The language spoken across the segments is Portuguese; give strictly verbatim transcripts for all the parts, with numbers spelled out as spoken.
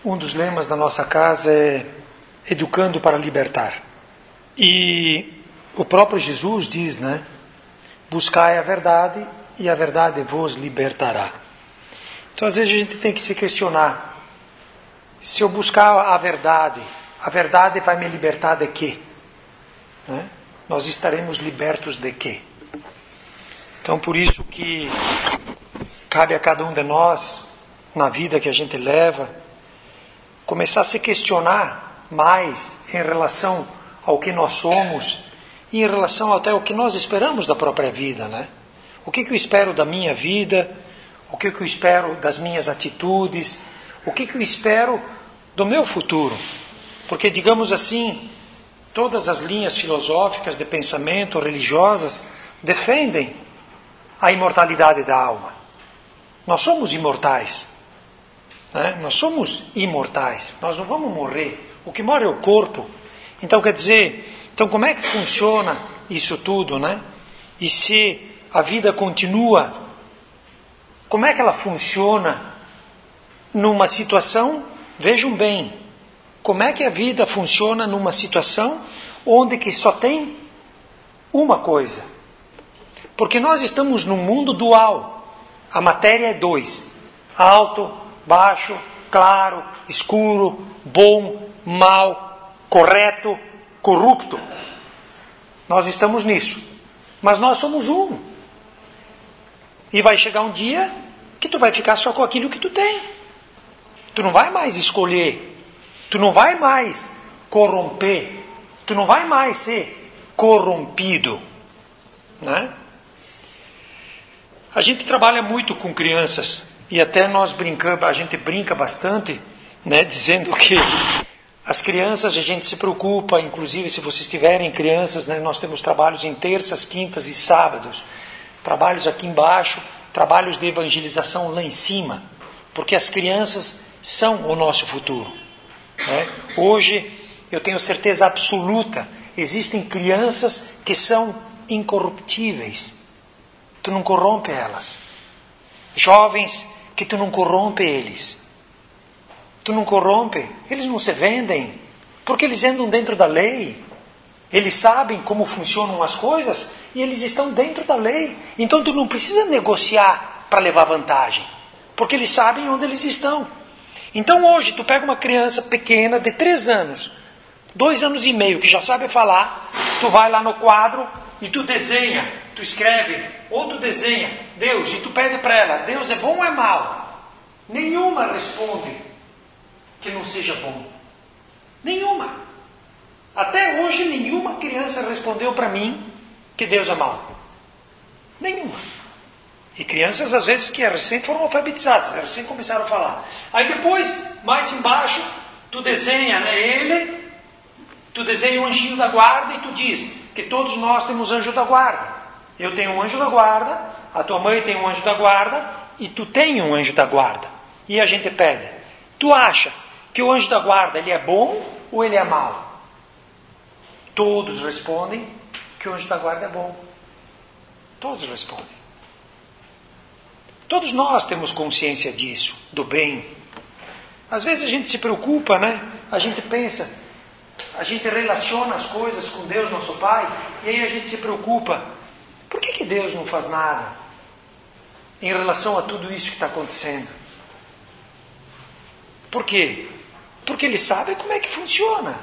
um dos lemas da nossa casa é educando para libertar. E o próprio Jesus diz, né? Buscai a verdade e a verdade vos libertará. Então, às vezes, a gente tem que se questionar. Se eu buscar a verdade, a verdade vai me libertar de quê? Né? Nós estaremos libertos de quê? Então, por isso que cabe a cada um de nós, na vida que a gente leva, começar a se questionar mais em relação ao que nós somos e em relação até ao que nós esperamos da própria vida, né? O que, que eu espero da minha vida? O que, que eu espero das minhas atitudes? O que, que eu espero do meu futuro? Porque, digamos assim, todas as linhas filosóficas de pensamento, religiosas, defendem a imortalidade da alma. Nós somos imortais. Né? Nós somos imortais. Nós não vamos morrer. O que morre é o corpo. Então, quer dizer, então como é que funciona isso tudo, né? E se a vida continua, como é que ela funciona numa situação, vejam bem, como é que a vida funciona numa situação onde que só tem uma coisa? Porque nós estamos num mundo dual. A matéria é dois. Alto, baixo, claro, escuro, bom, mal, correto, corrupto. Nós estamos nisso. Mas nós somos um. E vai chegar um dia que tu vai ficar só com aquilo que tu tem. Tu não vai mais escolher. Tu não vai mais corromper. Tu não vai mais ser corrompido. Né? A gente trabalha muito com crianças. E até nós brincamos, a gente brinca bastante, né, dizendo que as crianças, a gente se preocupa, inclusive se vocês tiverem crianças, né, nós temos trabalhos em terças, quintas e sábados. Trabalhos aqui embaixo, trabalhos de evangelização lá em cima. Porque as crianças são o nosso futuro. Né? Hoje, eu tenho certeza absoluta, existem crianças que são incorruptíveis. Tu não corrompe elas. Jovens que tu não corrompe eles. Tu não corrompe, eles não se vendem, porque eles andam dentro da lei. Eles sabem como funcionam as coisas e eles estão dentro da lei. Então tu não precisa negociar para levar vantagem, porque eles sabem onde eles estão. Então hoje tu pega uma criança pequena de três anos, dois anos e meio, que já sabe falar, tu vai lá no quadro e tu desenha, tu escreve, ou tu desenha Deus e tu pede para ela, Deus é bom ou é mau? Nenhuma responde que não seja bom. Nenhuma. Até hoje nenhuma criança respondeu para mim que Deus é mau. Nenhuma. E crianças às vezes que recém foram alfabetizadas, recém começaram a falar. Aí depois, mais embaixo, tu desenha, né, ele, tu desenha o anjinho da guarda e tu diz que todos nós temos anjo da guarda. Eu tenho um anjo da guarda, a tua mãe tem um anjo da guarda e tu tem um anjo da guarda. E a gente pede, tu acha que o anjo da guarda ele é bom ou ele é mau? Todos respondem que o anjo da guarda é bom. Todos respondem. Todos nós temos consciência disso, do bem. Às vezes a gente se preocupa, né? A gente pensa, a gente relaciona as coisas com Deus, nosso Pai, e aí a gente se preocupa. Por que, que Deus não faz nada em relação a tudo isso que está acontecendo? Por quê? Porque Ele sabe como é que funciona.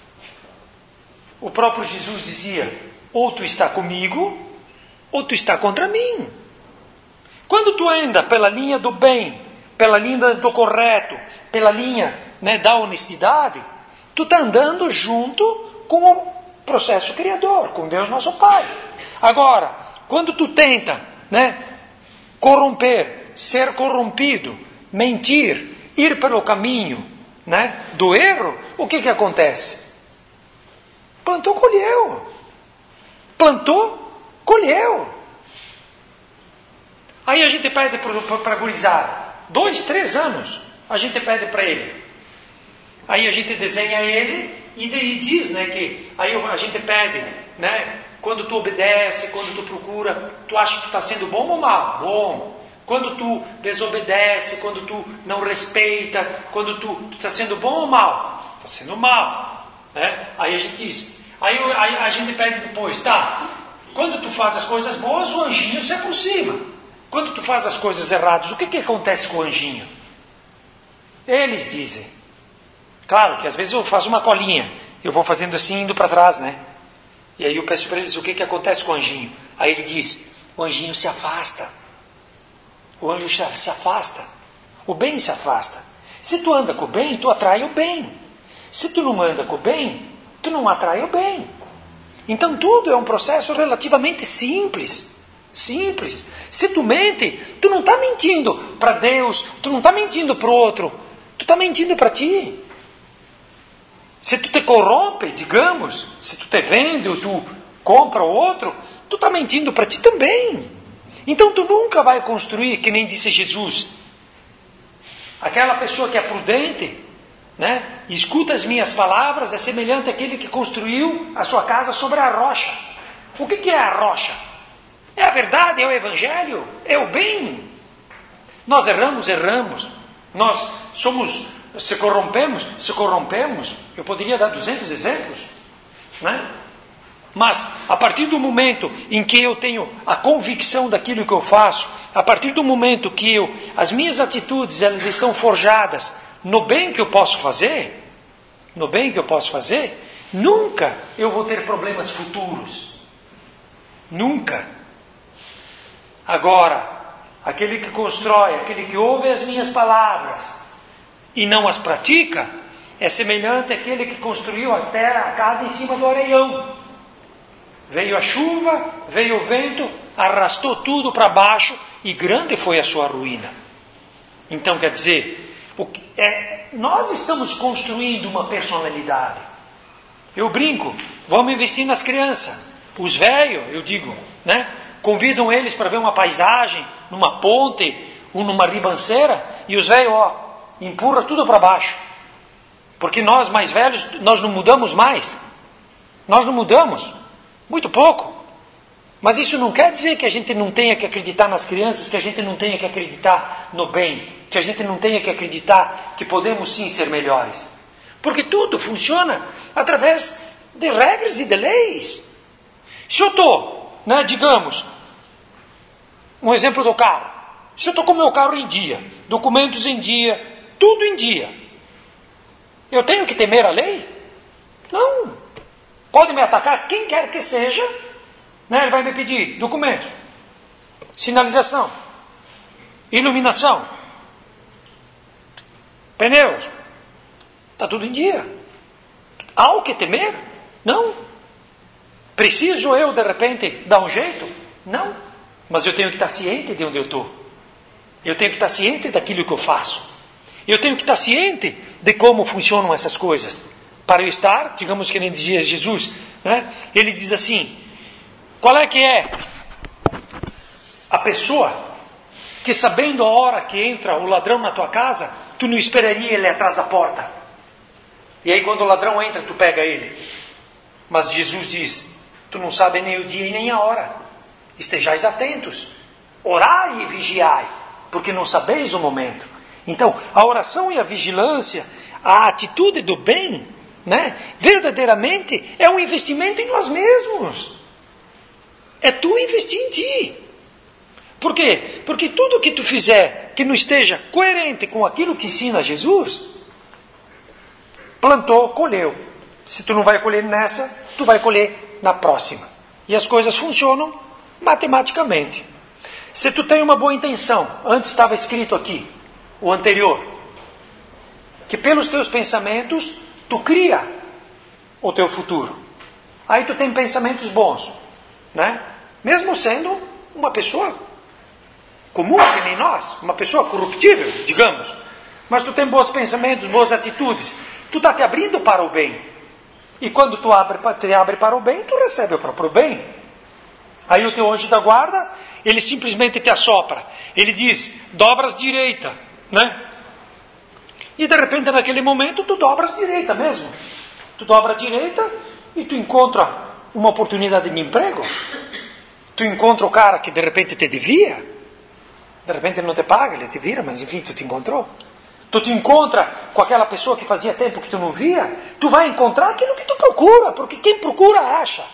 O próprio Jesus dizia, ou tu está comigo, ou tu está contra mim. Quando tu anda pela linha do bem, pela linha do correto, pela linha, né, da honestidade, tu está andando junto com o processo criador, com Deus nosso Pai. Agora, quando tu tenta, né, corromper, ser corrompido, mentir, ir pelo caminho, né, do erro, o que que acontece? Plantou, colheu. Plantou, colheu. Aí a gente pede para a gurizada, dois, três anos, a gente pede para ele. Aí a gente desenha ele e, e diz, né, que aí a gente pede, né, quando tu obedece, quando tu procura, tu acha que tu está sendo bom ou mal? Bom. Quando tu desobedece, quando tu não respeita, quando tu está sendo bom ou mal? Está sendo mal. Né? Aí a gente diz, aí, aí a gente pede depois, tá, quando tu faz as coisas boas, o anjinho se aproxima. Quando tu faz as coisas erradas, o que, que acontece com o anjinho? Eles dizem. Claro que às vezes eu faço uma colinha, eu vou fazendo assim, indo para trás, né? E aí eu peço para eles o que, que acontece com o anjinho. Aí ele diz, o anjinho se afasta. O anjo se afasta. O bem se afasta. Se tu anda com o bem, tu atrai o bem. Se tu não anda com o bem, tu não atrai o bem. Então tudo é um processo relativamente simples. Simples. Se tu mente, tu não está mentindo para Deus, tu não está mentindo para o outro, tu está mentindo para ti. Se tu te corrompe, digamos, se tu te vende ou tu compra o outro, tu está mentindo para ti também. Então tu nunca vai construir, que nem disse Jesus, aquela pessoa que é prudente, né, e escuta as minhas palavras, é semelhante àquele que construiu a sua casa sobre a rocha. O que, que é a rocha? É a verdade, é o evangelho, é o bem. Nós erramos, erramos. Nós somos, se corrompemos, se corrompemos. Eu poderia dar duzentos exemplos, né? Mas, a partir do momento em que eu tenho a convicção daquilo que eu faço, a partir do momento que eu, as minhas atitudes, elas estão forjadas no bem que eu posso fazer, no bem que eu posso fazer, nunca eu vou ter problemas futuros. Nunca. Agora, aquele que constrói, aquele que ouve as minhas palavras e não as pratica, é semelhante àquele que construiu a terra, a casa em cima do areião. Veio a chuva, veio o vento, arrastou tudo para baixo e grande foi a sua ruína. Então, quer dizer, o que é, nós estamos construindo uma personalidade. Eu brinco, vamos investir nas crianças. Os velhos, eu digo, né? Convidam eles para ver uma paisagem, numa ponte, ou numa ribanceira, e os velhos, ó, empurram tudo para baixo. Porque nós, mais velhos, nós não mudamos mais. Nós não mudamos. Muito pouco. Mas isso não quer dizer que a gente não tenha que acreditar nas crianças, que a gente não tenha que acreditar no bem, que a gente não tenha que acreditar que podemos sim ser melhores. Porque tudo funciona através de regras e de leis. Se eu estou, né, digamos, um exemplo do carro. Se eu estou com o meu carro em dia, documentos em dia, tudo em dia, eu tenho que temer a lei? Não. Pode me atacar quem quer que seja, né? Ele vai me pedir documentos, sinalização, iluminação, pneus. Está tudo em dia. Há o que temer? Não. Preciso eu, de repente, dar um jeito? Não. Mas eu tenho que estar ciente de onde eu estou. Eu tenho que estar ciente daquilo que eu faço. Eu tenho que estar ciente de como funcionam essas coisas. Para eu estar, digamos que nem dizia Jesus, né? Ele diz assim, qual é que é a pessoa que sabendo a hora que entra o ladrão na tua casa, tu não esperaria ele atrás da porta. E aí quando o ladrão entra, tu pega ele. Mas Jesus diz, tu não sabe nem o dia e nem a hora. Estejais atentos, orai e vigiai, porque não sabeis o momento. Então, a oração e a vigilância, a atitude do bem, né, verdadeiramente é um investimento em nós mesmos. É tu investir em ti. Por quê? Porque tudo que tu fizer que não esteja coerente com aquilo que ensina Jesus, plantou, colheu. Se tu não vai colher nessa, tu vai colher na próxima. E as coisas funcionam matematicamente. Se tu tem uma boa intenção, antes estava escrito aqui, o anterior, que pelos teus pensamentos tu cria o teu futuro. Aí tu tem pensamentos bons, né? Mesmo sendo uma pessoa comum, que nem nós, uma pessoa corruptível, digamos. Mas tu tem bons pensamentos, boas atitudes. Tu está te abrindo para o bem. E quando tu abre, te abre para o bem, tu recebe o próprio bem. Aí o teu anjo da guarda, ele simplesmente te assopra. Ele diz, dobras direita, né? E de repente naquele momento tu dobras direita mesmo. Tu dobra a direita e tu encontra uma oportunidade de emprego. Tu encontra o cara que de repente te devia. De repente ele não te paga, ele te vira, mas enfim, tu te encontrou. Tu te encontra com aquela pessoa que fazia tempo que tu não via, tu vai encontrar aquilo que tu procura, porque quem procura acha.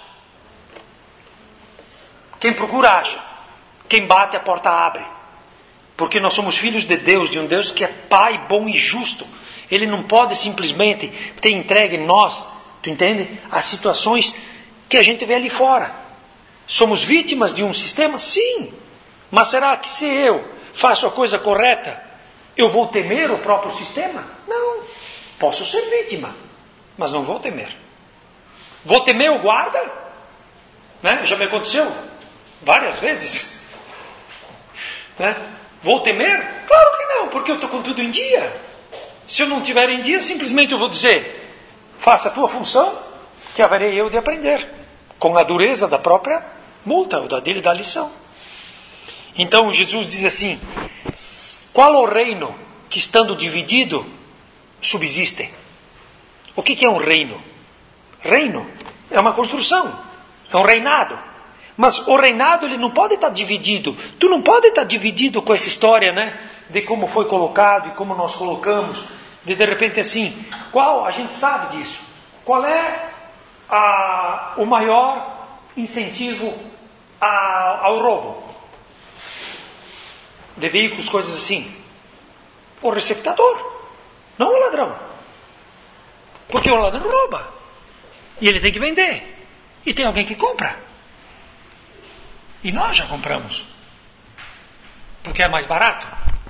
Quem procura acha. Quem bate a porta abre. Porque nós somos filhos de Deus, de um Deus que é Pai bom e justo. Ele não pode simplesmente ter entregue nós, tu entende? As situações que a gente vê ali fora. Somos vítimas de um sistema? Sim. Mas será que se eu faço a coisa correta, eu vou temer o próprio sistema? Não. Posso ser vítima, mas não vou temer. Vou temer o guarda? Né? Já me aconteceu várias vezes. Né? Vou temer? Claro que não, porque eu estou com tudo em dia. Se eu não tiver em dia, simplesmente eu vou dizer, faça a tua função, que haverei eu de aprender, com a dureza da própria multa, ou da dele da lição. Então Jesus diz assim, qual o reino que estando dividido subsiste? O que é um reino? Reino é uma construção, é um reinado. Mas o reinado ele não pode estar dividido. Tu não pode estar dividido com essa história, né? De como foi colocado e como nós colocamos. De de repente assim, qual, a gente sabe disso. Qual é a, o maior incentivo a, ao roubo? De veículos, coisas assim. O receptador, não o ladrão. Porque o ladrão rouba. E ele tem que vender. E tem alguém que compra. E nós já compramos. Porque é mais barato.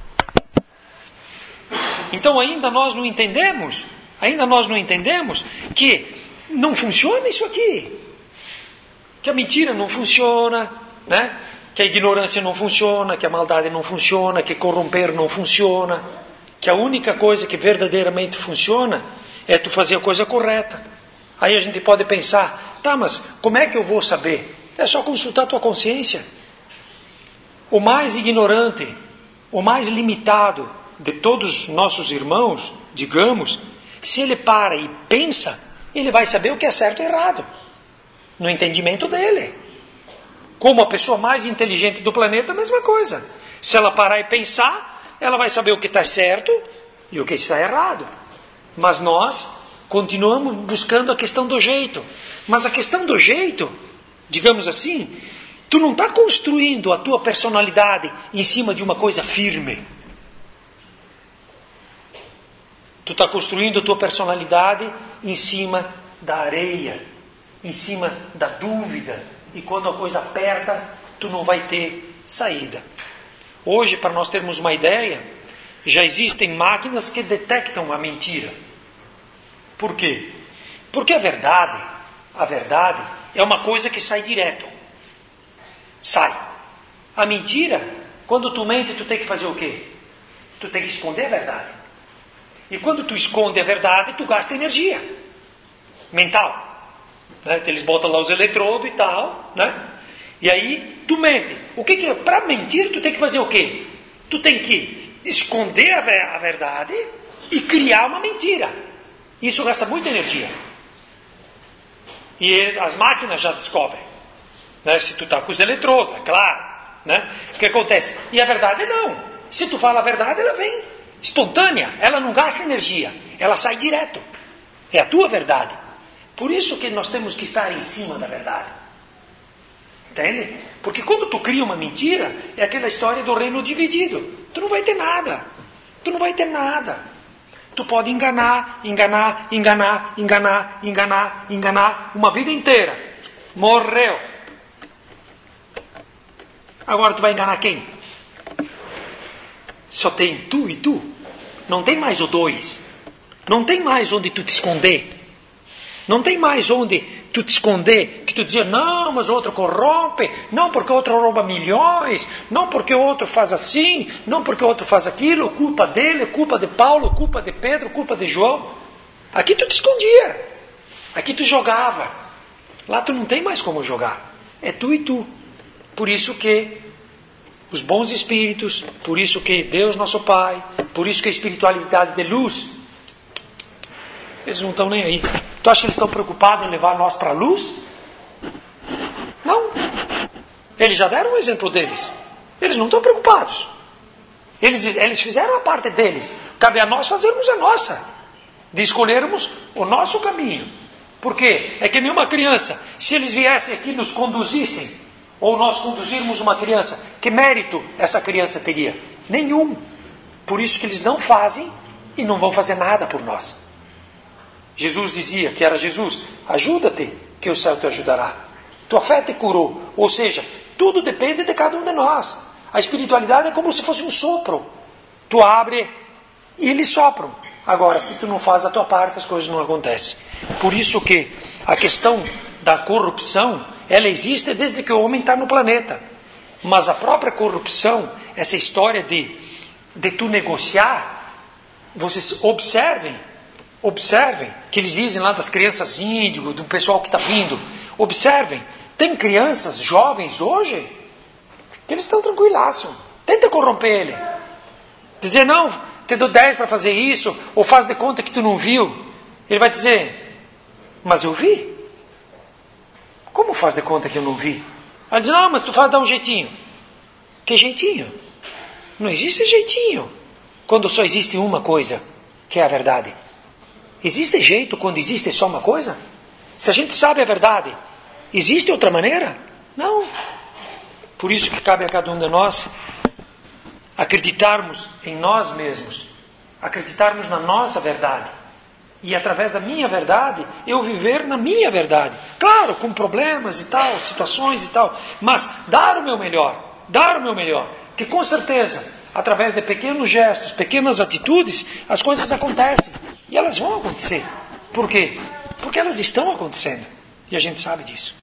Então ainda nós não entendemos, ainda nós não entendemos que não funciona isso aqui. Que a mentira não funciona, né? Que a ignorância não funciona, que a maldade não funciona, que corromper não funciona. Que a única coisa que verdadeiramente funciona é tu fazer a coisa correta. Aí a gente pode pensar, tá, mas como é que eu vou saber? É só consultar a tua consciência. O mais ignorante, o mais limitado de todos os nossos irmãos, digamos, se ele para e pensa, ele vai saber o que é certo e errado. No entendimento dele. Como a pessoa mais inteligente do planeta, a mesma coisa. Se ela parar e pensar, ela vai saber o que está certo e o que está errado. Mas nós continuamos buscando a questão do jeito. Mas a questão do jeito, digamos assim, tu não está construindo a tua personalidade em cima de uma coisa firme. Tu está construindo a tua personalidade em cima da areia, em cima da dúvida. E quando a coisa aperta, tu não vai ter saída. Hoje, para nós termos uma ideia, já existem máquinas que detectam a mentira. Por quê? Porque a verdade, a verdade é uma coisa que sai direto. Sai. A mentira, quando tu mente, tu tem que fazer o quê? Tu tem que esconder a verdade. E quando tu esconde a verdade, tu gasta energia mental. Né? Eles botam lá os eletrodos e tal, né? E aí tu mente. O que que é? Para mentir, tu tem que fazer o quê? Tu tem que esconder a, ver- a verdade e criar uma mentira. Isso gasta muita energia. E ele- as máquinas já descobrem. Né? Se tu está com os eletrodos, é claro. Né? O que acontece? E a verdade não. Se tu fala a verdade, ela vem espontânea. Ela não gasta energia. Ela sai direto. É a tua verdade. Por isso que nós temos que estar em cima da verdade. Entende? Porque quando tu cria uma mentira, é aquela história do reino dividido. Tu não vai ter nada. Tu não vai ter nada. Tu pode enganar, enganar, enganar, enganar, enganar, enganar uma vida inteira. Morreu. Agora tu vai enganar quem? Só tem tu e tu. Não tem mais o dois. Não tem mais onde tu te esconder. Não tem mais onde tu te esconder, que tu dizia, não, mas o outro corrompe, não porque o outro rouba milhões, não porque o outro faz assim, não porque o outro faz aquilo, culpa dele, culpa de Paulo, culpa de Pedro, culpa de João. Aqui tu te escondia, aqui tu jogava, lá tu não tem mais como jogar, é tu e tu. Por isso que os bons espíritos, por isso que Deus nosso Pai, por isso que a espiritualidade de luz, eles não estão nem aí. Tu acha que eles estão preocupados em levar nós para a luz? Não. Eles já deram um exemplo deles. Eles não estão preocupados. Eles, eles fizeram a parte deles. Cabe a nós fazermos a nossa. De escolhermos o nosso caminho. Por quê? É que nenhuma criança, se eles viessem aqui e nos conduzissem, ou nós conduzirmos uma criança, que mérito essa criança teria? Nenhum. Por isso que eles não fazem e não vão fazer nada por nós. Jesus dizia, que era Jesus, ajuda-te, que o céu te ajudará. Tua fé te curou. Ou seja, tudo depende de cada um de nós. A espiritualidade é como se fosse um sopro. Tu abre e eles sopram. Agora, se tu não faz a tua parte, as coisas não acontecem. Por isso que a questão da corrupção, ela existe desde que o homem está no planeta. Mas a própria corrupção, essa história de, de tu negociar, vocês observem, observem, que eles dizem lá das crianças índigo, do pessoal que está vindo. Observem, tem crianças jovens hoje, que eles estão tranquilaço. Tenta corromper ele. Dizer, não, te dou dez para fazer isso, ou faz de conta que tu não viu. Ele vai dizer, mas eu vi. Como faz de conta que eu não vi? Vai dizer, não, mas tu faz dar um jeitinho. Que jeitinho? Não existe jeitinho. Quando só existe uma coisa, que é a verdade. Existe jeito quando existe só uma coisa? Se a gente sabe a verdade, existe outra maneira? Não. Por isso que cabe a cada um de nós acreditarmos em nós mesmos, acreditarmos na nossa verdade. E através da minha verdade, eu viver na minha verdade. Claro, com problemas e tal, situações e tal, mas dar o meu melhor, dar o meu melhor. Que com certeza, através de pequenos gestos, pequenas atitudes, as coisas acontecem. E elas vão acontecer. Por quê? Porque elas estão acontecendo. E a gente sabe disso.